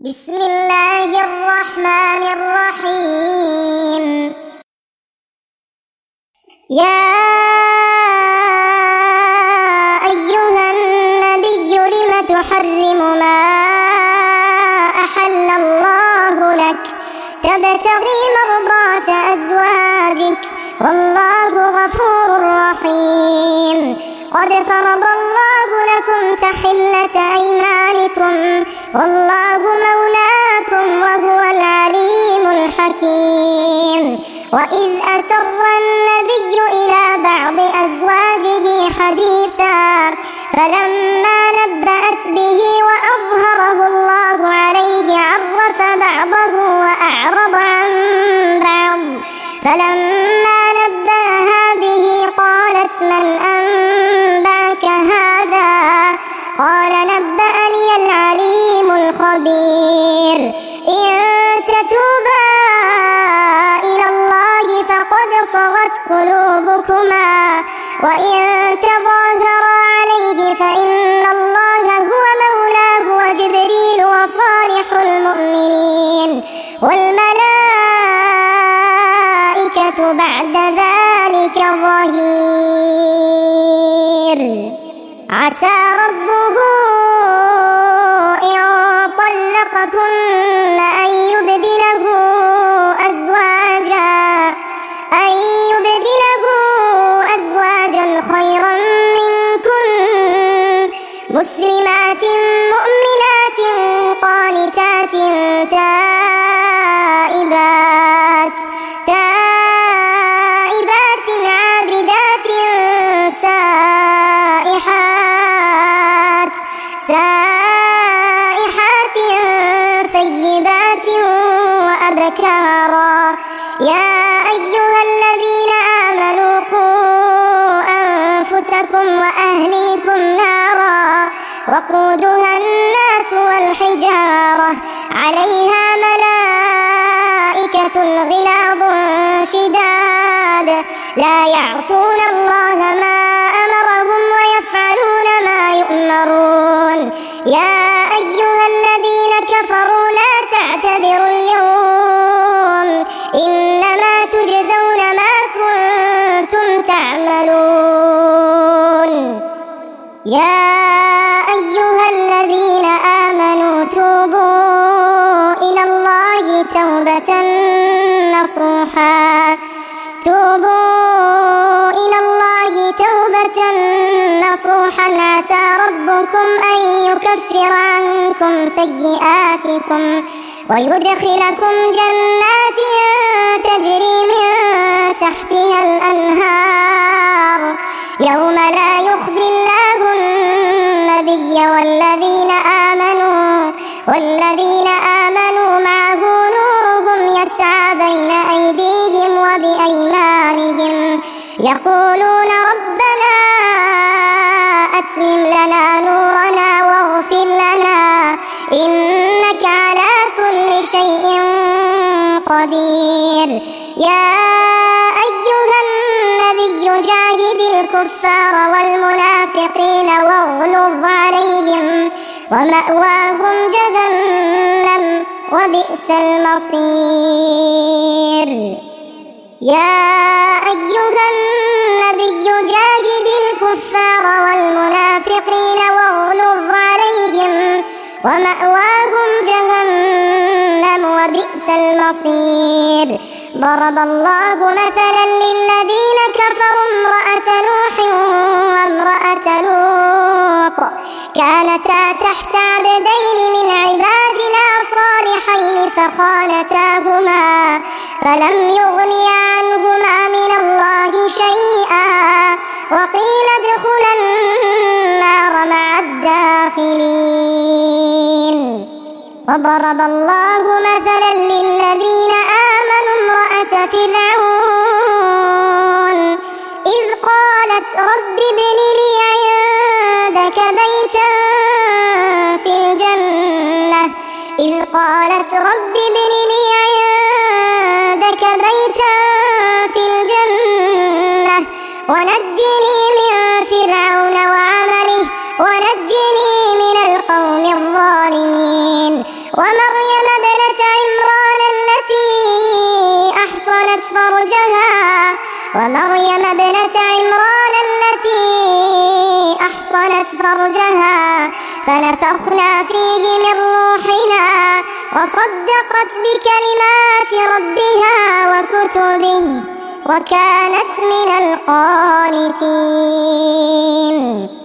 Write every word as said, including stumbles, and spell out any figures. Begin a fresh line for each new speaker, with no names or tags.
بسم الله الرحمن الرحيم. يا أيها النبي لم تحرم ما أحل الله لك تبتغي مرضات أزواجك والله غفور رحيم. قد فرض الله لكم تحلة أيمانكم والله مولاكم وهو العليم الحكيم. وإذ أسر النبي إلى بعض أزواجه حديثا فلما نبأت به وأظهره الله عليه عرف بعضه وأعرض عن بعض. فلما نبأها به قالت من أنبأك هذا؟ قال نبأني العليم الخبير. إن تتوبا إلى الله فقد صغت قلوبكما وإن تظاهرا عليه فإن الله هو مولاه وجبريل وصالح المؤمنين والملائكة بعد ذلك ظهير. عسى ربه إن طلقكن أن يبدله أزواجا أن يبدله أزواجا خيرا منكن مسلمات مؤمنات قانتات تائبات تائبات عابدات سائحات سائحات ثيبات وأبكارا. يا أيها الذين آمنوا قوا أنفسكم وأهليكم نارا وقودها الناس والحجارة عليها ملائكة غلاظ شداد لا يعصون الله ما أمرهم ويفعلون ما يؤمرون. يا أيها الذين كفروا لا تعتذروا اليوم إنما تجزون ما كنتم تعملون. يا أيها الذين آمنوا توبوا إلى الله توبة نصوحا توبوا إلى الله توبة نصوحا عسى ربكم أن يكفر عنكم سيئاتكم ويدخلكم جنات تجري من تحتها الأنهار يوم لا يخزي الله النبي والذين آمنوا والذين آمنوا معه نورهم يسعى بين أيديهم وبأيمانهم يقولون ربنا أتمم لنا نورنا واغفر لنا إنك على كل شيء قدير. يا أيها النبي جاهد الكفار والمنافقين واغلظ عليهم ومأواهم جهنم وبئس المصير. يا أيها النبي جاهد الكفار والمنافقين واغلظ عليهم ومأواهم جهنم وبئس المصير. ضرب الله مثلا للذين كفروا امرأة نوح وامرأة لوط كانتا تحت عبدين من عبادنا صالحين فخانتاهما فلم يغنيا عنهما من الله شيئا وقيل ادخلا النار مع الداخلين. وضرب الله مثلا للذين آمنوا امرأة فرعون إذ قالت رب ابن لي عندك بيتا في الجنة إذ قالت رب ابن لي عندك بيتا في الجنة ونجني من فرعون وعمله ونجني من القوم الظالمين. وما ومريم ابنة عمران التي أحصنت فرجها ومريم ابنة عمران التي أحصنت فرجها فنفخنا فيه من روحنا وصدقت بكلمات ربها وكتبه وكانت من القانتين.